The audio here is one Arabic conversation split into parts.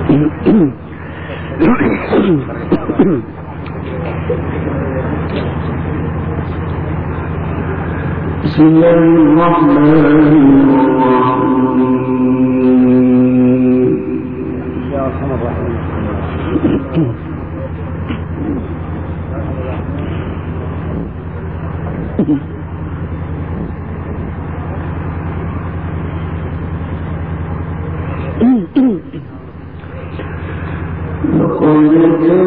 بسم الله الرحمن الرحيم. يا أرحم الراحمين. لقد كان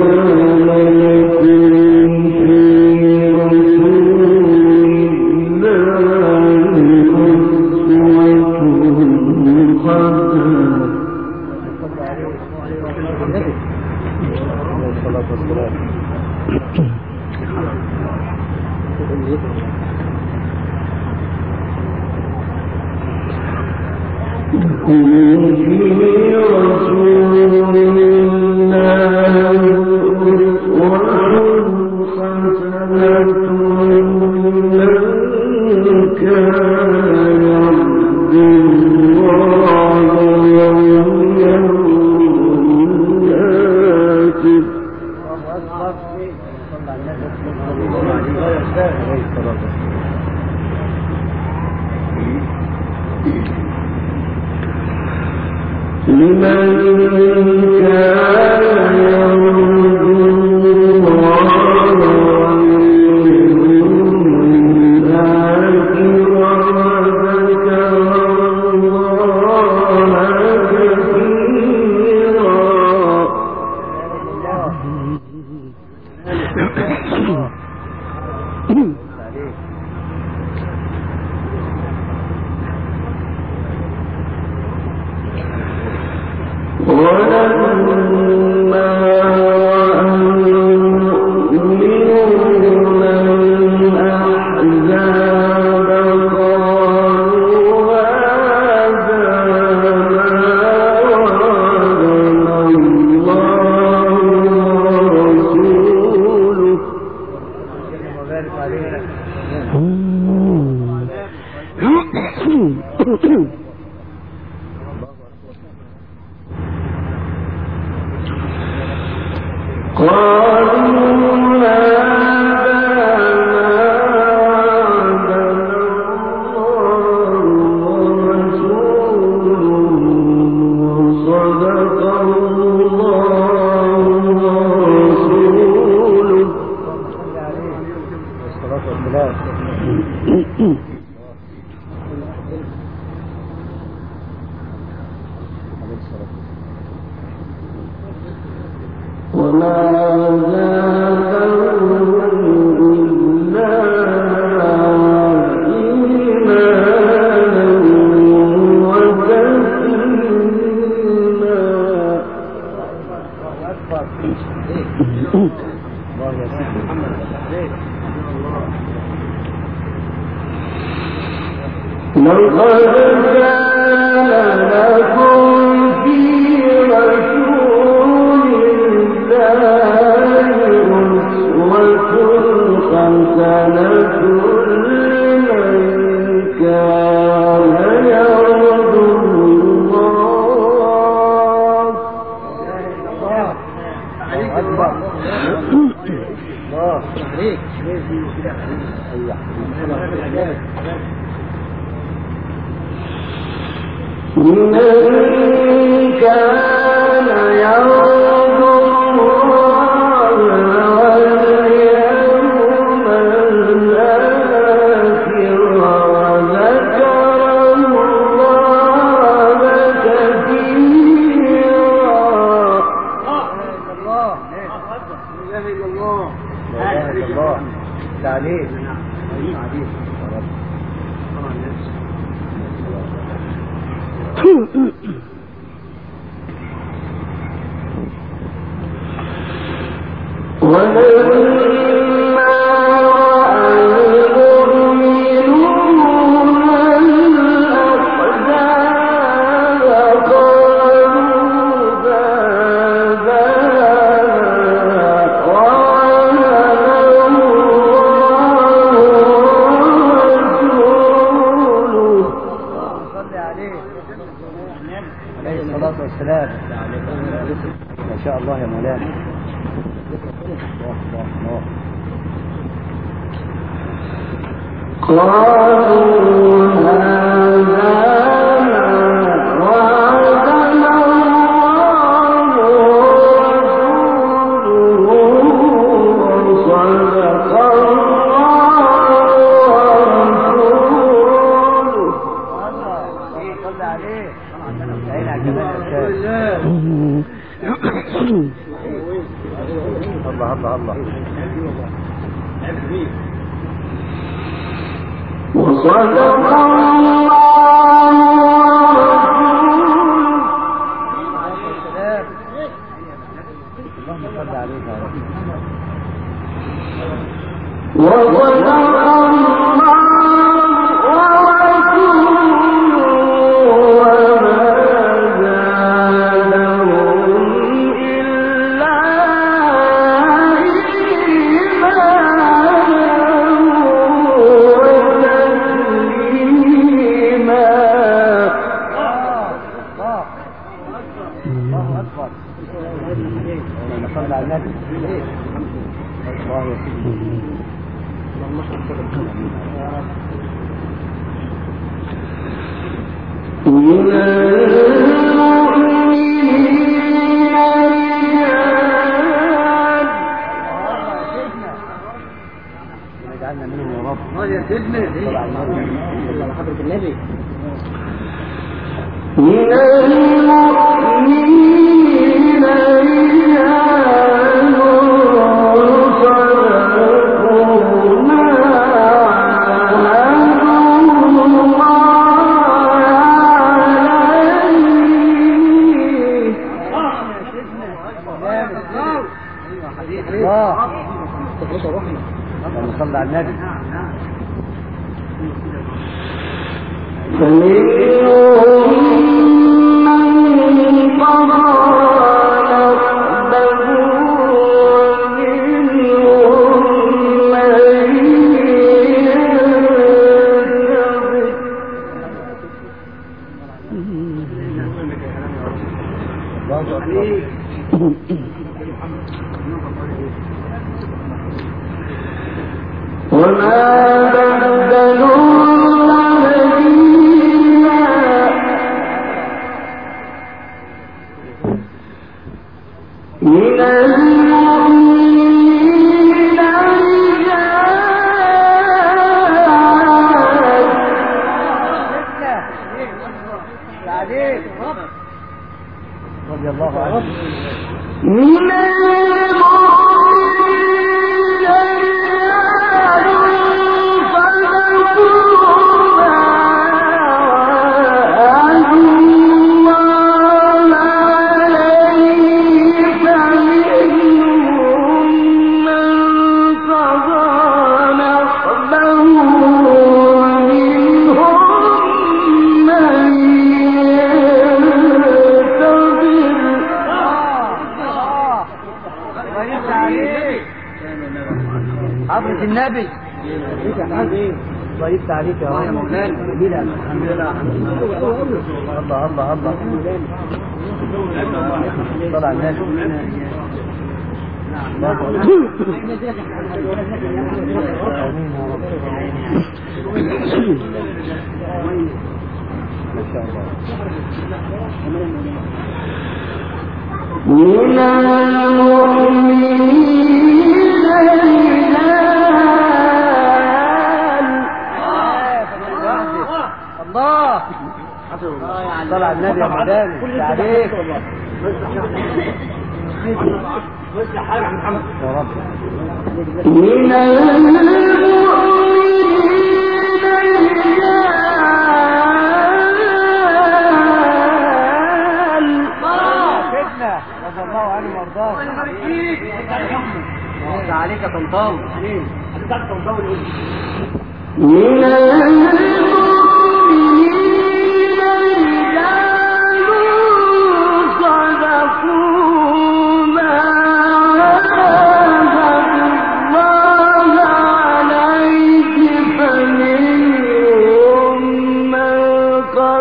عليه الصلاة والسلام. ما شاء الله يا مولانا.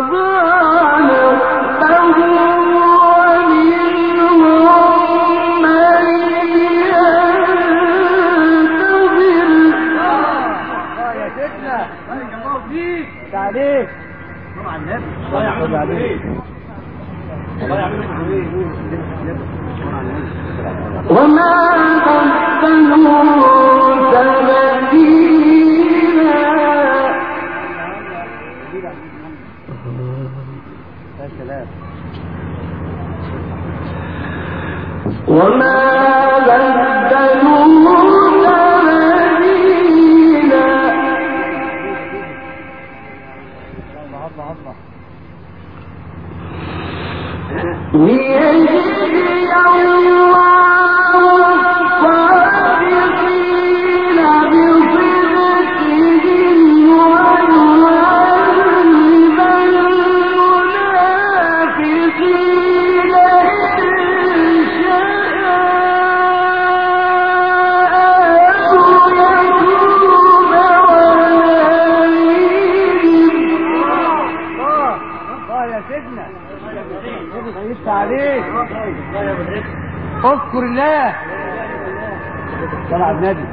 اذكر الله صلى على النبي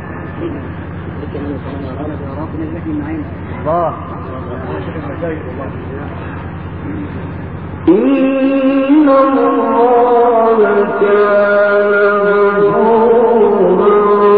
الله إن الله كان غفورا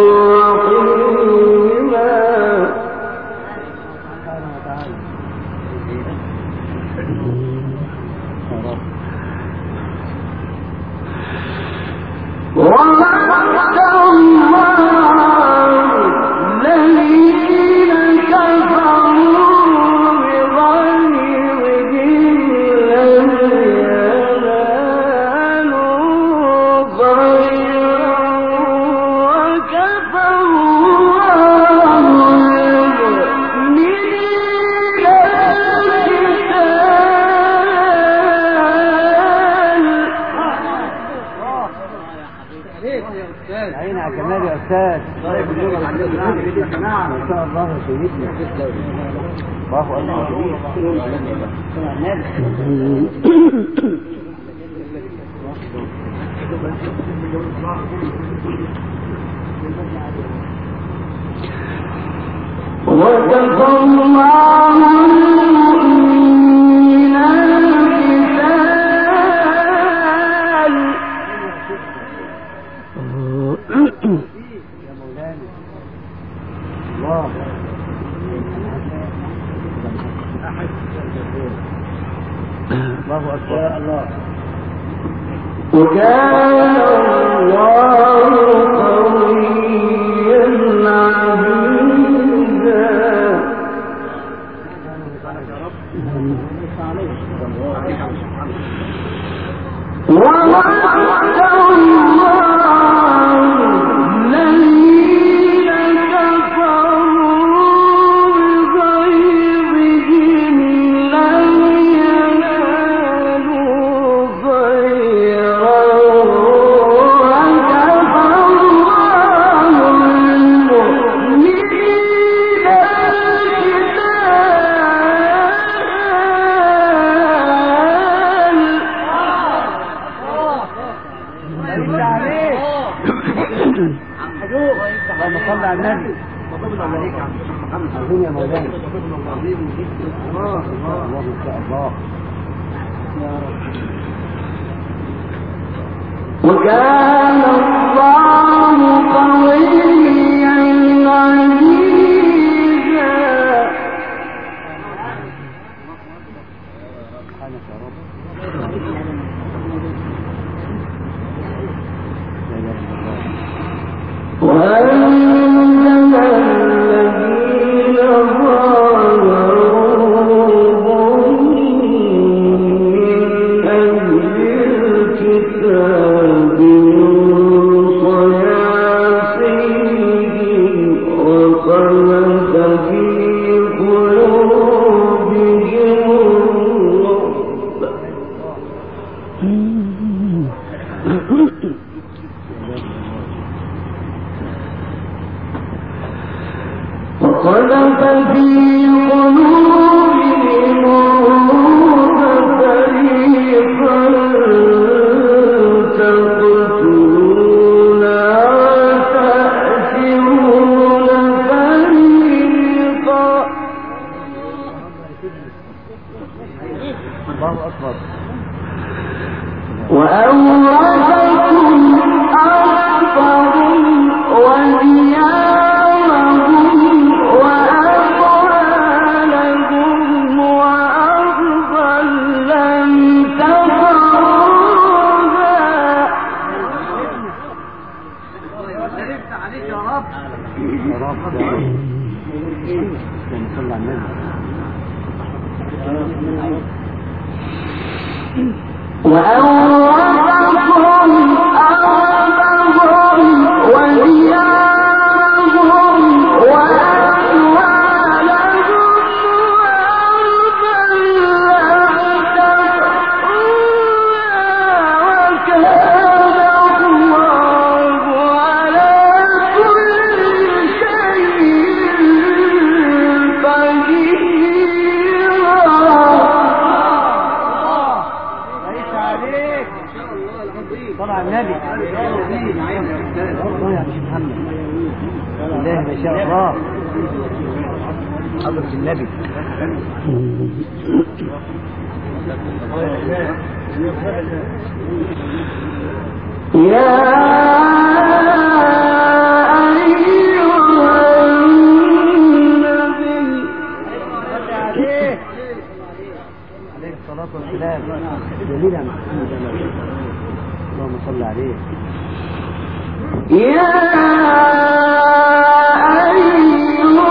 وكان الله قويا عزيزا. وأنزل الذين ظاهروهم من أهل الكتاب من صياصيهم وقذف في قلوبهم الرعب الله أكبر. وأورثكم أرضهم وديارهم وأموالهم وأرضا لم تطئوها. عليك يا رب. يا رب صلى على النبي. وأورثكم أرضهم وديارهم وأموالهم وأرضا لم تطئوها وكان الله على كل شيء قديرا. طبعا النبي الله يا شيخ محمد الله ما شاء الله حضرة النبي. يا أيها النبي عليه الصلاة والسلام. جميل يا محمد اللهم صل عليه. يا أيها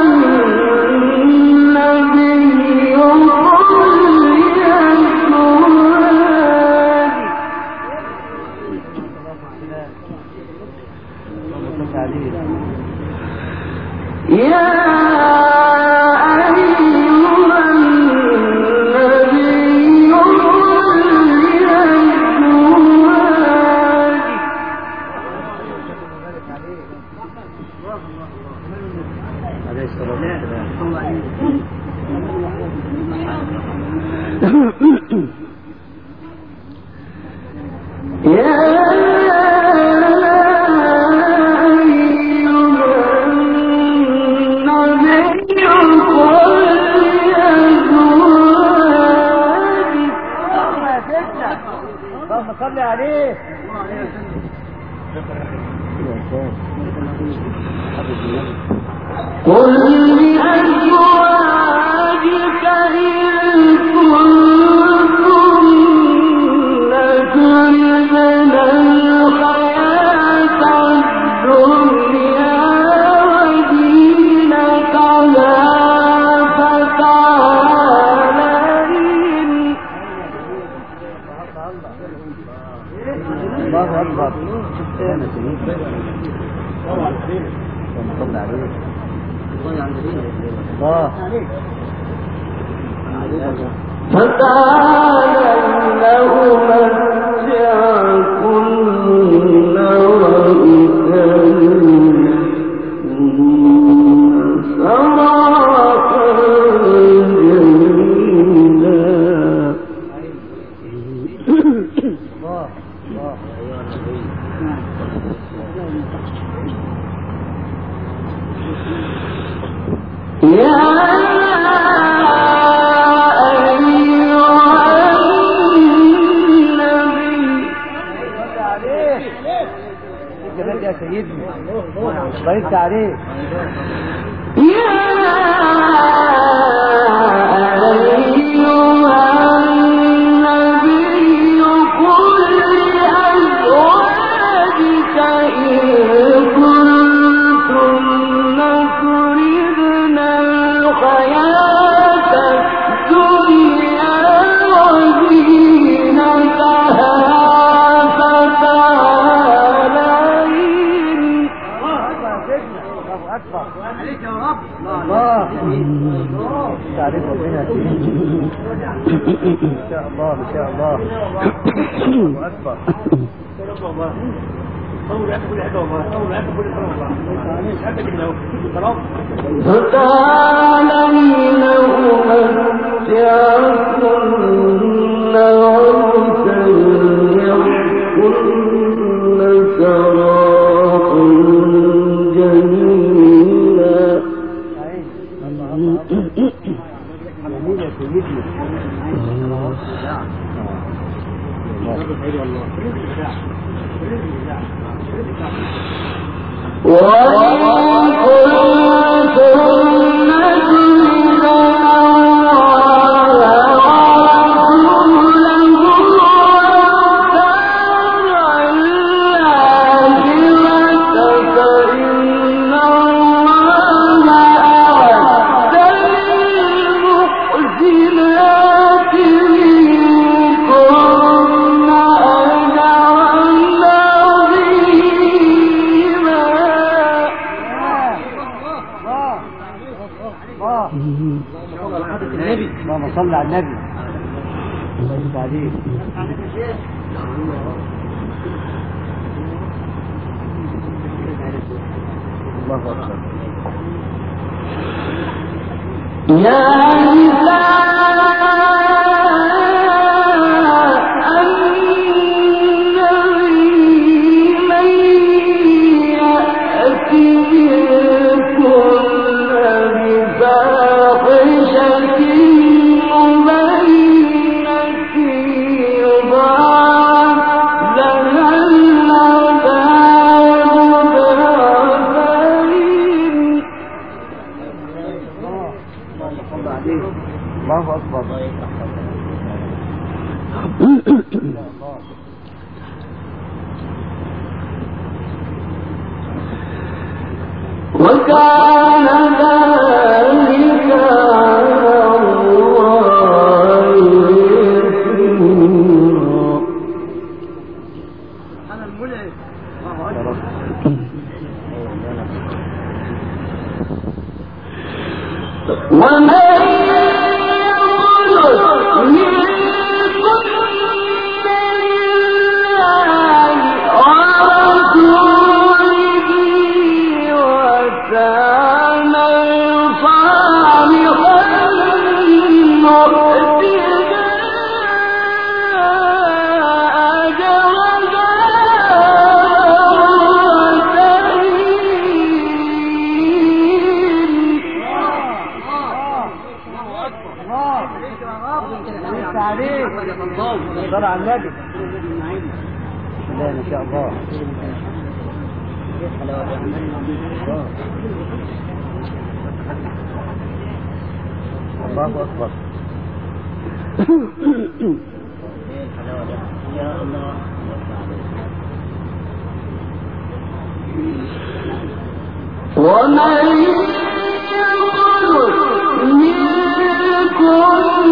النبي قل لأزواجك يا عليه الصلاة والسلام. اللهم صل عليه. قل لأزواجك إن كنتن تردن الحياة الدنيا وزينتها فتعالين. الله أكبر. صلى عليه الله. فتعالين أمتعكن وأسرحكن سراحا جميلا. الله الله يا نبي. يا أيها النبي جمال يا سيدنا بارك عليه. يا أيها النبي قل لأزواجك إن كنتن تردن الحياة الدنيا وزينتها فتعالين. الله أكبر. عليك يا رب. الله تعريف ربنا ان شاء الله ان شاء الله. الله أكبر. فتعالين أمتعكن وأسرحكن سراحا جميلا. جميل يا سيدنا. اللهم صل على النبي. الله عليك. الله أكبر. يا الله أكبر. وكان ذلك صلى على النبي. لا ما شاء الله. الله أكبر. يا الله. ومن يقل منكم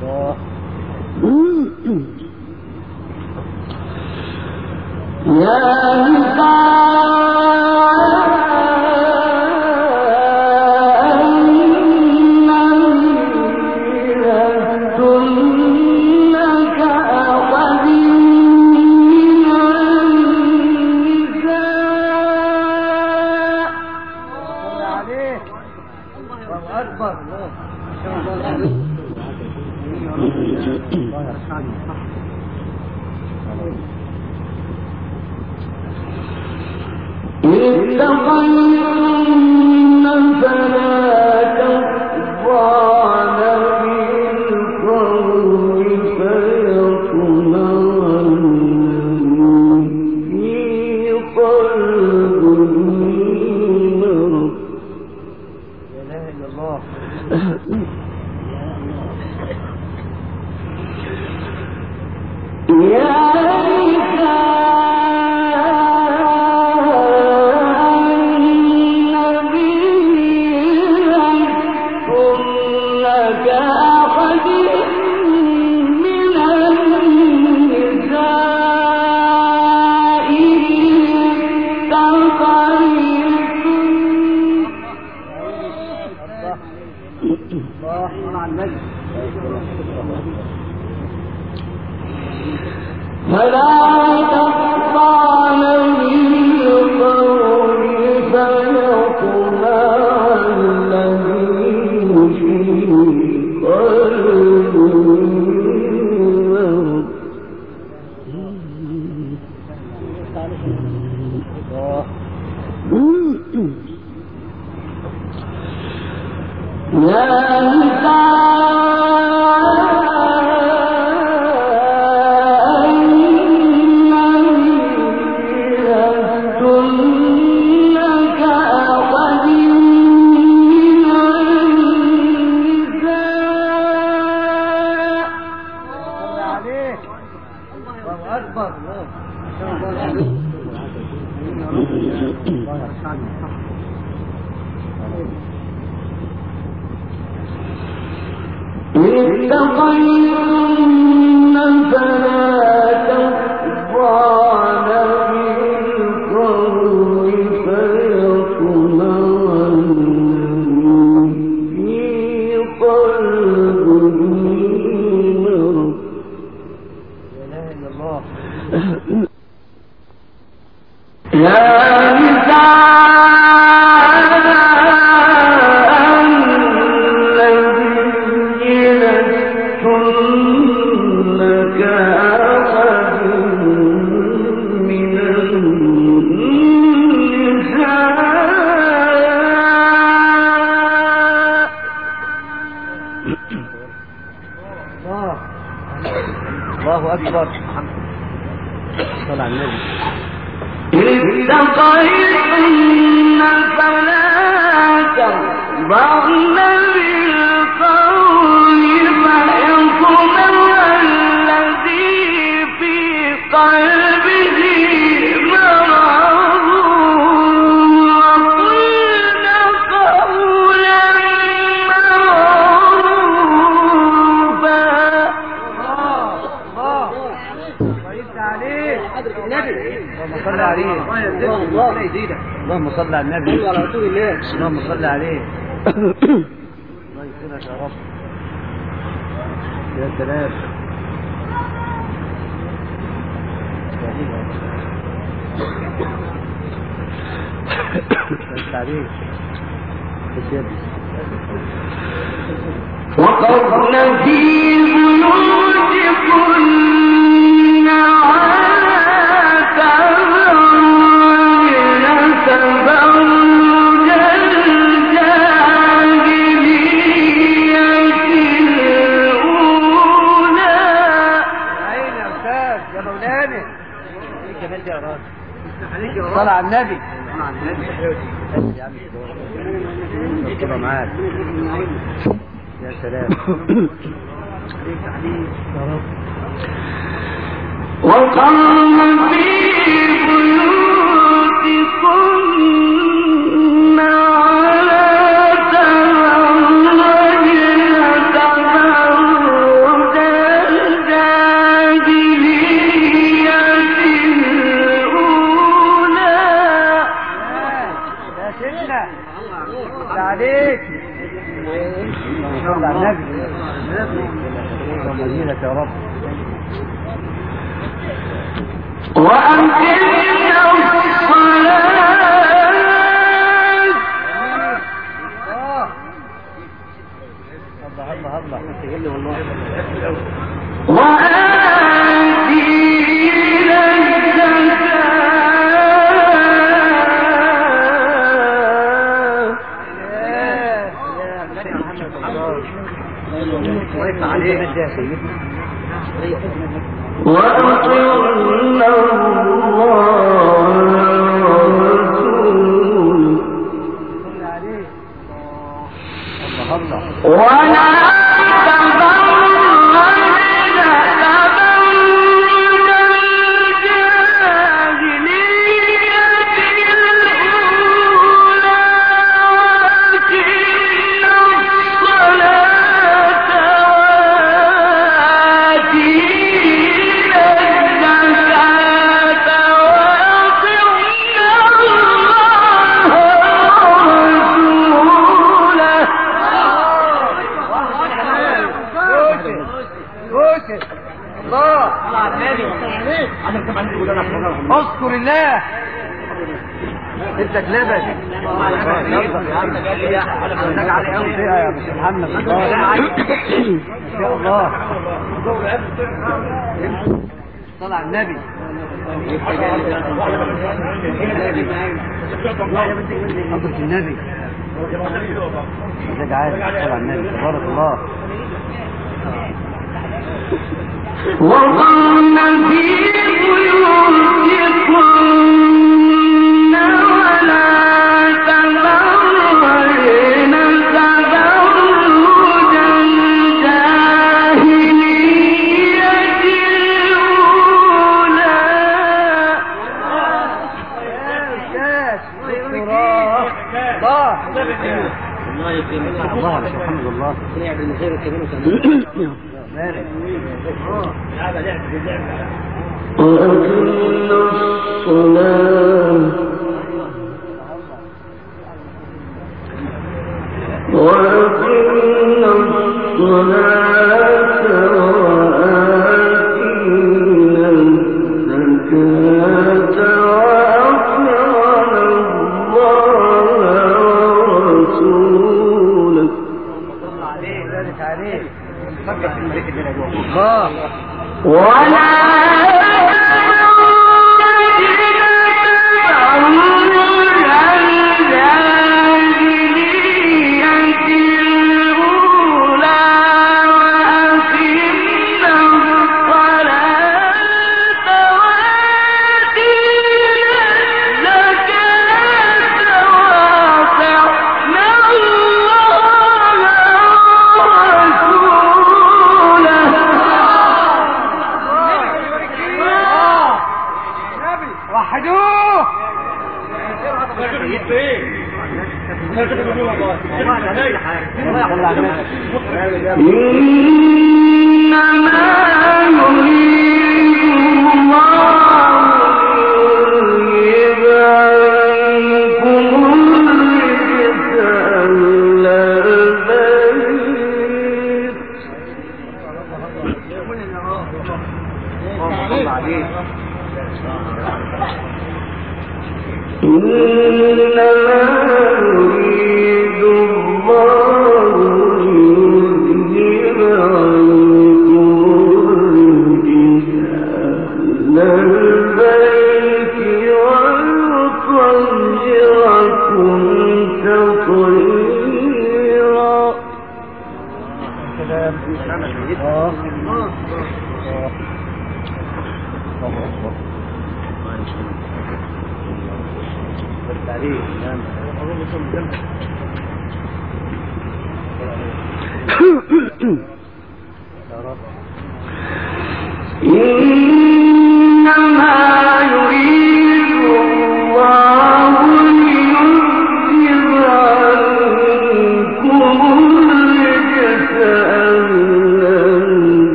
الله أكبر. صلى على النبي. اتقيتن فلا تخضعن بالقول فيطمع الذي في قلبه مرض وقلن قولا اللهم صل على النبي. اللهم صل عليه. الله يكرمك يا رب. يا سلام. وقرن في بيوتكن صلى على النبي. صلى معاك. يا سلام. وقرن في بيوتكن على تبرجن تبرج جميلة يا رب. وأقمنا اذكر الله ادك لبن يا ابو محمد ان شاء الله. صل على النبي. حضرة النبي ازيك عادي. صل على النبي تبارك الله. وقرن في بيوتكن ولا تبرجن تبرج الجاهلية الأولى. الله يكرمك. الله الحمد لله. من خير الكبير وأقمنا الصلاة وأقمنا الصلاة وآتينا الزكاة وأطعنا الله ورسوله. ولا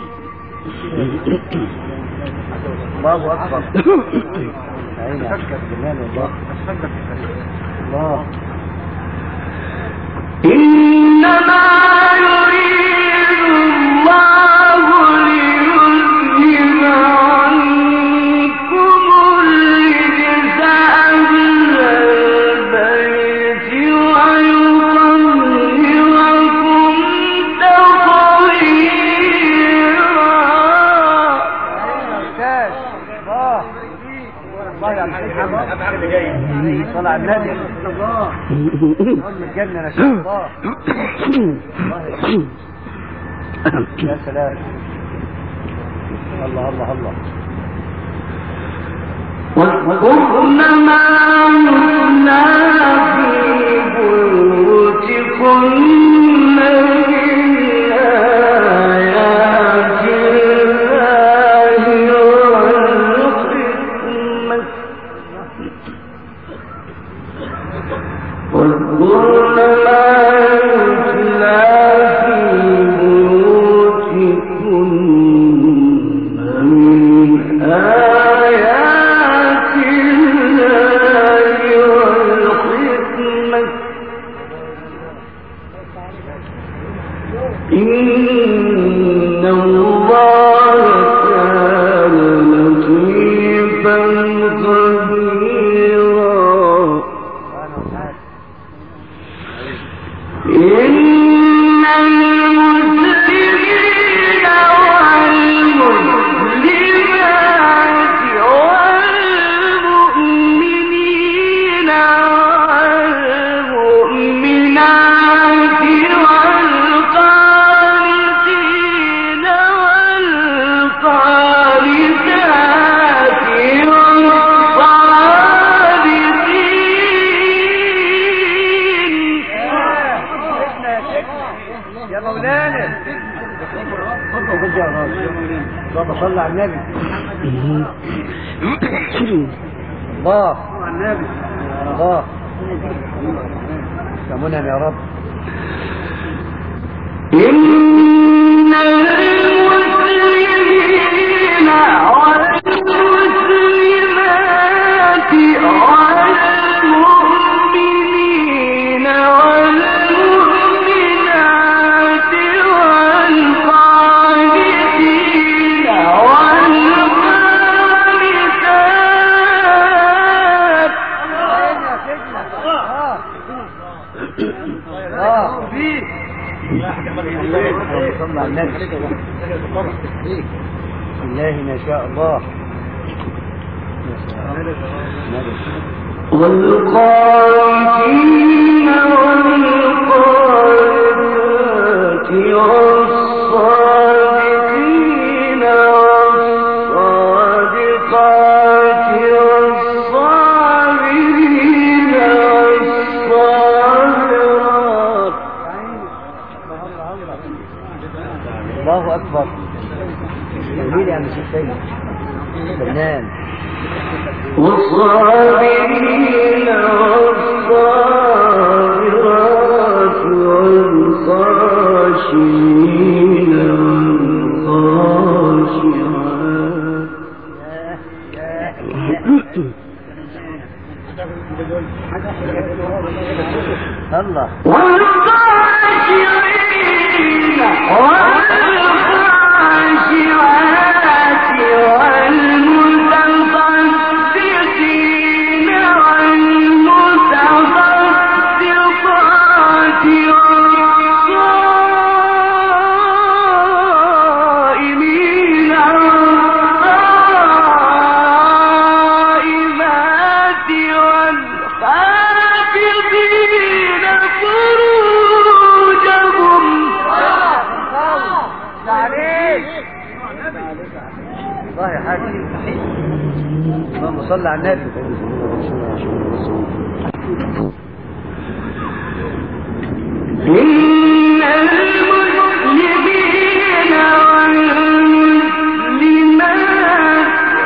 الله أكبر. جمال والله. الله. إنما يريد الله ليذهب عنكم الرجس أهل البيت ويطهركم تطهيرا. صلى على النبي. الجنة إن شاء الله. يا سلام. الله الله الله. واذكرن ما يتلى في بيوتكن من آيات الله والحكمة. واذكرن ما يتلى في بيوتكن من آيات الله والحكمة. إن الله كان لطيفا خبيرا. إن المسلمين والمسلمات والمؤمنين والمؤمنات والقانتين والقانتات والصادقين. يا مولانا. اللهم صل على النبي. الله على النبي. الله. سامونا يا رب. إن المسلمين والمسلمات والمؤمنين والمؤمنات والقانتين والقانتات صلى على النبي. بسم الله ما شاء الله. والقانتين والقانتات والصادقين والصادقات والصابرين والصابرات. الله أكبر. جميل يا مسيح سيد. فنان. والصابرين والصابرات والخاشعين والخاشعات. الله. والخاشعين والخاشعات والمتصدقين والمتصدقات والصائمين والصائمات والحافظين فروجهم. الله يا حاج. اللهم صل على النبي. إن المسلمين والمسلمات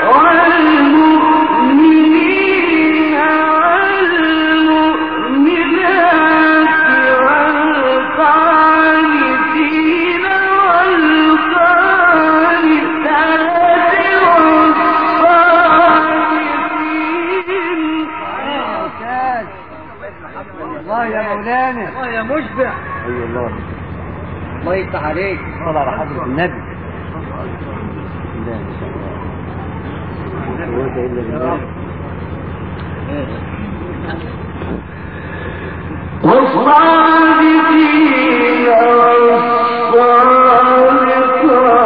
والمؤمنين والمؤمنات والقانتين والقانتات والصادقين الله يا مولانا. الله يا مشبع. اي الله. الله يفتح عليك. صل على حضرة النبي. لا ما شاء الله. لا قوة الا بالله. والصادقين والصادقات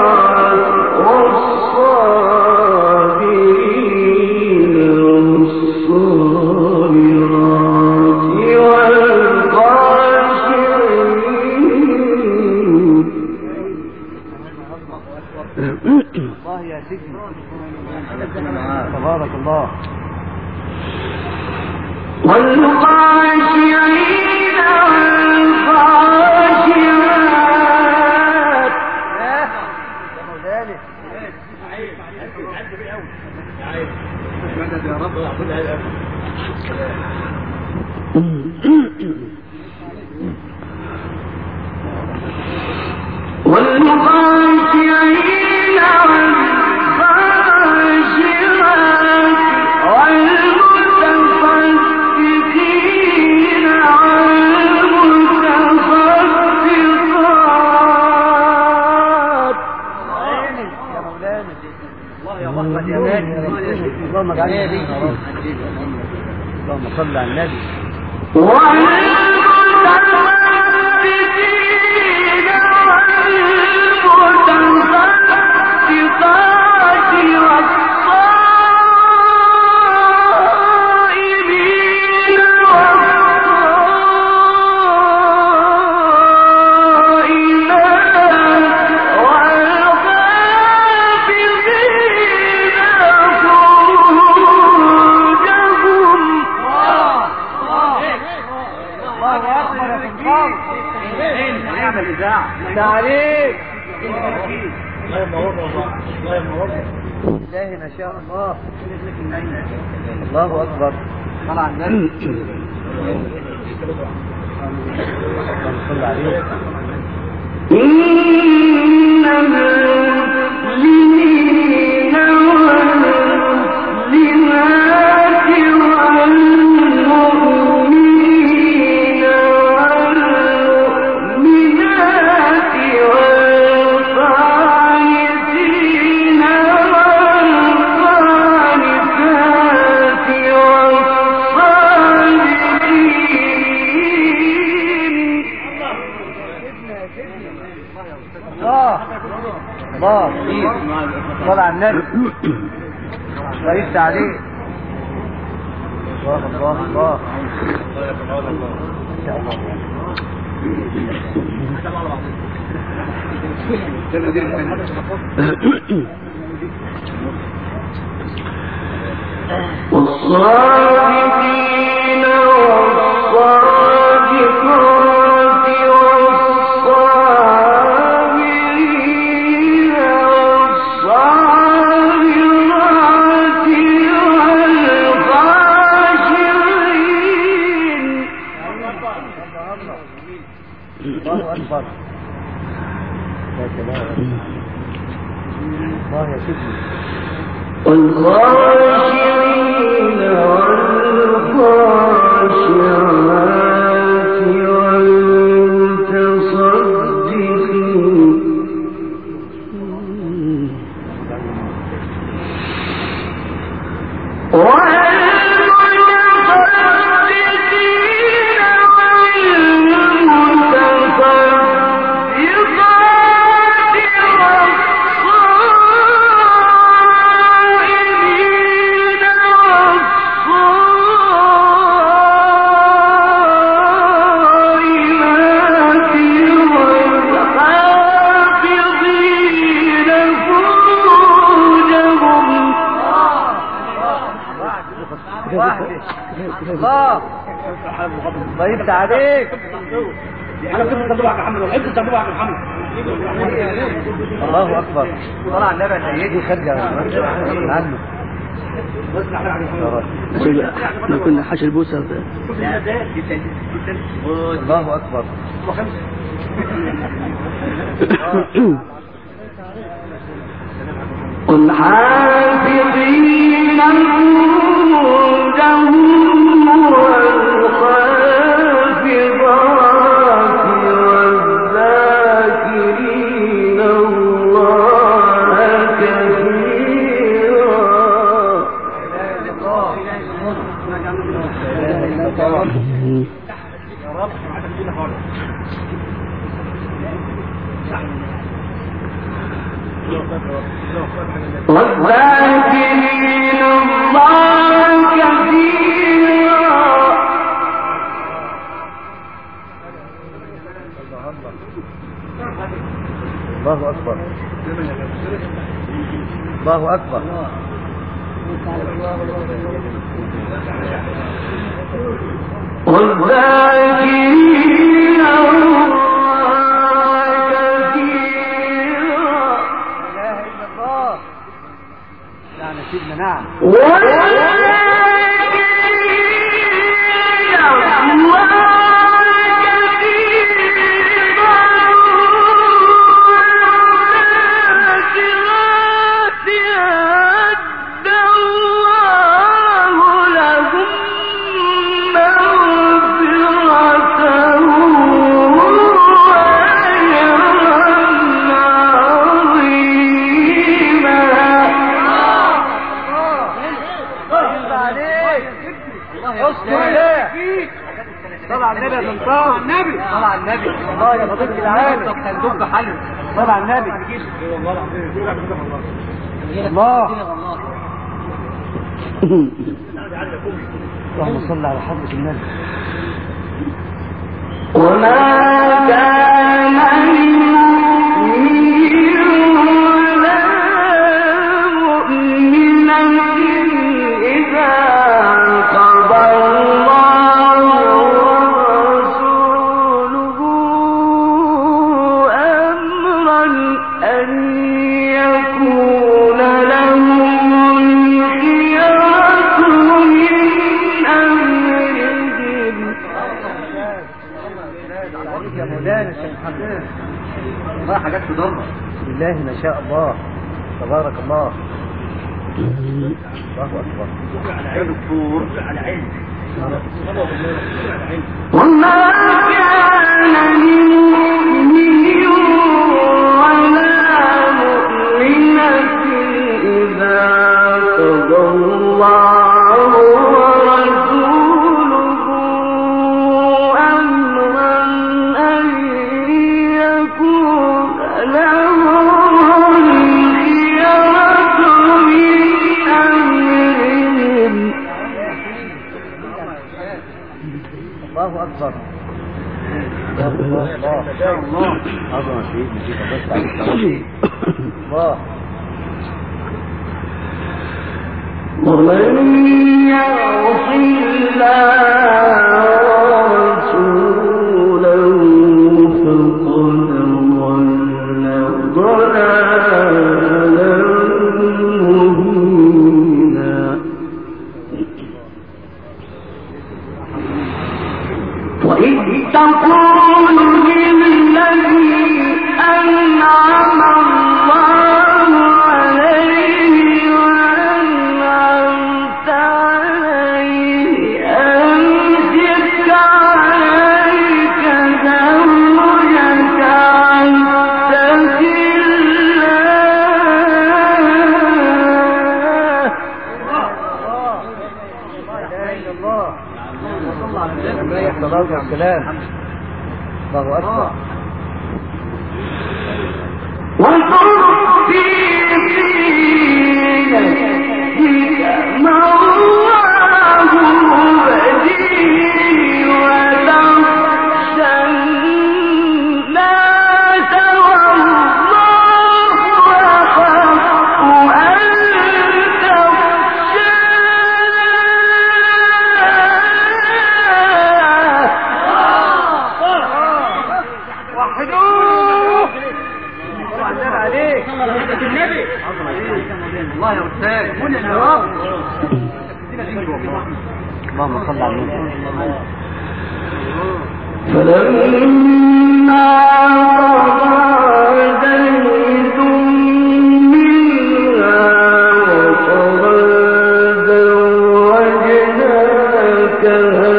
والصابرين والصابرات والخاشعين. الله يا سيدي. تبارك الله. والخاشعين والخاشعات. يا رب والخاشعين والخاشعات والمتصدقين والمتصدقات. يا مولانا. الله يا مخرج يا مالك. اللهم اجعلنا منها يا رب. اللهم صل على النبي. والمتصدقين والمتصدقات والصائمين والصائمات والحافظين فروجهم. الله اكبر يا سلطان. نعمل اذاعه. تعليق. الله ينورنا والله. الله ينورنا. الله ما شاء الله. الله اكبر. طلع النبي. صل عليه. إن المسلمين والمسلمات والمؤمنين والمؤمنات والقانتين والقانتات والصابرين. الله الله. صل على النبي. صليت عليه. الله الله الله. ان شاء الله. والصادقين والصادقات والصابرين والصابرات والخاشعين. الله اكبر. يا سلام. الله يا سيدي. والخاشعين والخاشعات والمتصدقين الله. طيب عليك. انا كنت بتابعك يا محمد وحبيت اتابعك يا محمد. الله اكبر. طلع النبي سيدي خرجه عنه. احنا كنا حاشا البوسه. الله اكبر. والحافظين فروجهم والحافظات والذاكرين الله كثيرا. الله أكبر الله أكبر. والذاكرين الله كثيرا. لا إله إلا الله. نعم سيدنا نعم. طلع النبي يا سلطان. النبي طلع النبي. الله يا فضيلة العالم هندب حلو. طلع النبي. والله العظيم الله. اللهم صل على حضرة النبي. وما كان لمؤمن ولا مؤمنة إذا قضى الله ورسوله أمرا أن يكون لهم الخيرة من أمرهم. يا مولانا الشيخ محمد والله حاجات تضمن. بسم الله ما شاء الله تبارك الله. الله أكبر. يا دكتور على علم. وما كان لمؤمن ولا مؤمنة إذا قضى الله ورسوله أمرا أن يكون لهم الخيرة من أمرهم. الله أكبر. الله الله عظمة سيدنا بس على الله. ومن يعص الله ورسوله فقد ضل ضلالا مبينا. وإذ تقول للذي أنعم الله عليه وأنعمت عليه أمسك عليك زوجك واتق الله. الصلاة والسلام. الله أكبر. وتخفي في نفسك ما الله مبديه وتخشى الناس والله أحق أن الله يا أستاذ قول يا رب. اللهم صل على النبي. فلما قضى زيد منها وطرا زوجناكها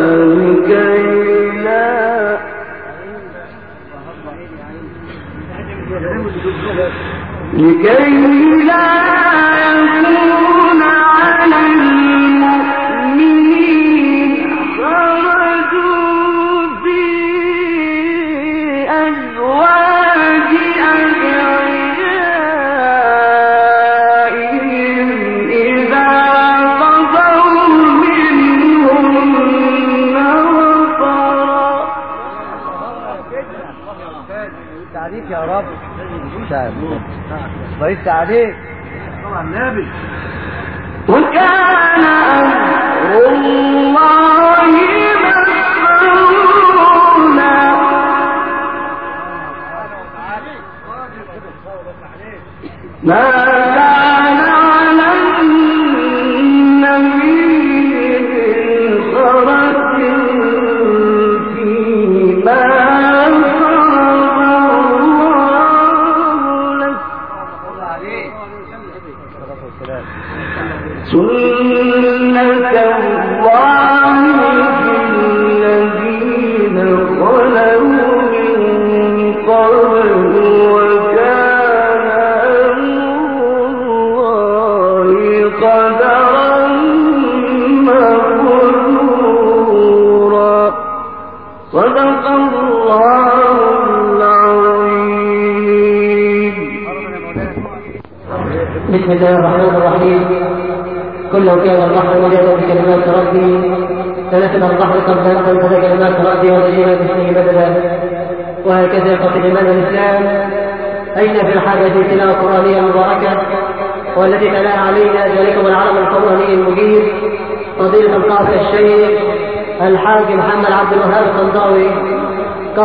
لكي لا يكون على المؤمنين عليك يا رب. الله يفتح عليك. طبعا النبي. وكان أمر الله مفعولا. ما كان على النبي خرج فيما سنة الله في الذين خلوا من قبل وكان الله قدرا مقدورا. صدق الله العظيم. بسم الله الرحمن الرحيم. كله كان البحر مجادا بكلمات ربي فنسب البحر قبل ان تنفذ كلمات ربي وتجيب باسمه بدلا. وهكذا يقصد ايمان الاسلام اين في الحاجه تلاوه قرانيه مباركه والتي تلاها علينا ذلكم العلم القراني المجيد فضيله القاضي الشيخ الحاج محمد عبد الوهاب القنطاوي